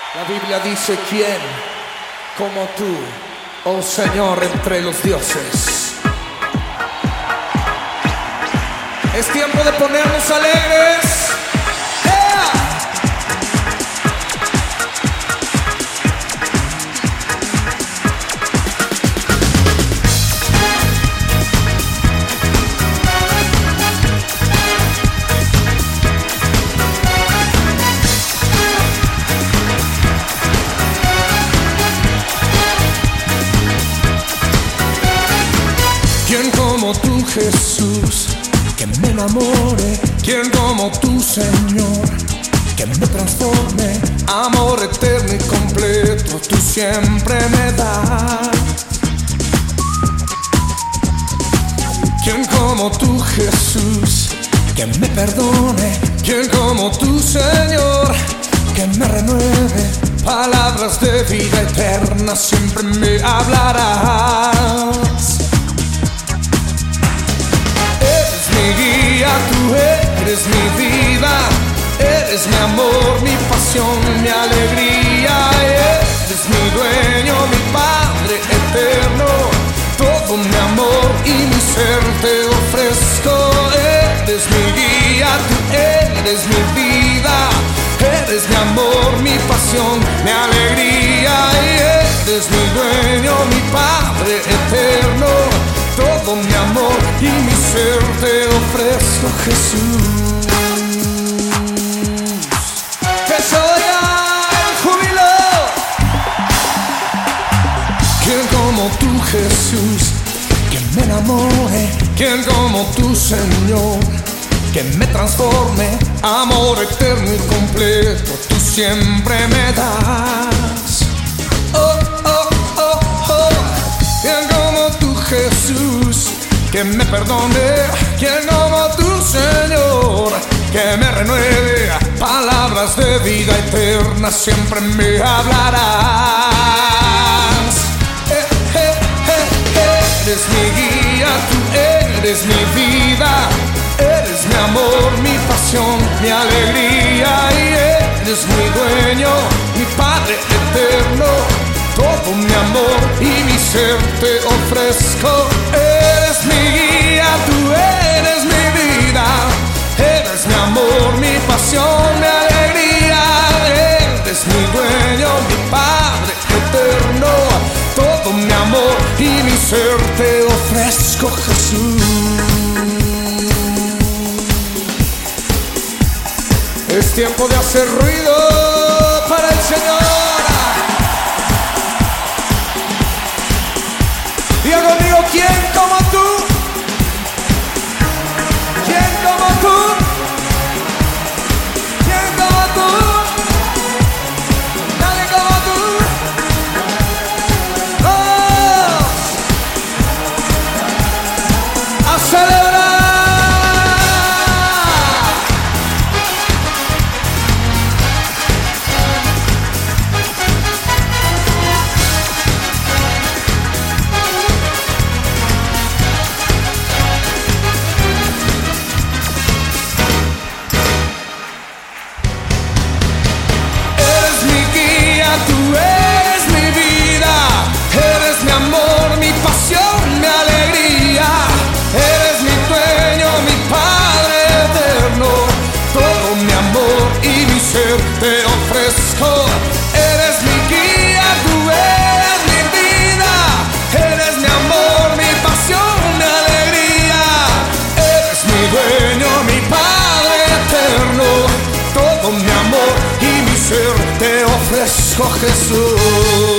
La Biblia dice: ¿quién como tú, oh Señor, entre los dioses? Es tiempo de ponernos alegres. ¿Quién como tú, Jesús, que me enamore? ¿Quién como tú, Señor, que me transforme? Amor eterno y completo, tú siempre me das. ¿Quién como tú, Jesús, que me perdone? ¿Quién como tú, Señor, que me renueve? Palabras de vida eterna siempre me hablarás. Tú eres mi vida, eres mi amor, mi pasión, mi alegría. Eres mi dueño, mi Padre eterno, todo mi amor y mi ser te ofrezco. Eres mi guía, tú eres mi vida, eres mi amor, mi pasión, mi alegría. Eres mi dueño, mi Padre eterno, todo mi amor y mi ser te ofrezco, Jesús. Que soy el júbilo. ¿Quién como tú, Jesús, que me enamore? ¿Quién como tú, Señor, que me transforme? Amor eterno y completo, tú siempre me das. Oh, oh, oh, oh. ¿Quién como tú, Jesús, que me perdone? ¿Quién como tú, Señor, que me renueve? Palabras de vida eterna siempre me hablarás. Eres mi guía, tú eres mi vida, eres mi amor, mi pasión, mi alegría. Y eres mi dueño, mi Padre eterno, todo mi amor y mi ser te ofrezco. Eres mi guía, tú eres mi vida, eres mi amor, mi pasión, mi alegría. Eres mi dueño, mi Padre eterno, todo mi amor y mi ser te ofrezco, Jesús. Es tiempo de hacer ruido para el Señor. Diga conmigo: ¿quién como tú? ¿Quién como tú? ¿Quién como tú? Nadie como tú. ¡Vamos a celebrar! Tú eres mi vida, eres mi amor, mi pasión, mi alegría. Eres mi dueño, mi Padre eterno, todo mi amor y mi ser te ofrezco. Eres mi guía, tú eres mi vida, eres mi amor, mi pasión, mi alegría. Eres mi dueño, mi Padre eterno, todo mi amor y mi ser te ofrezco, Jesús.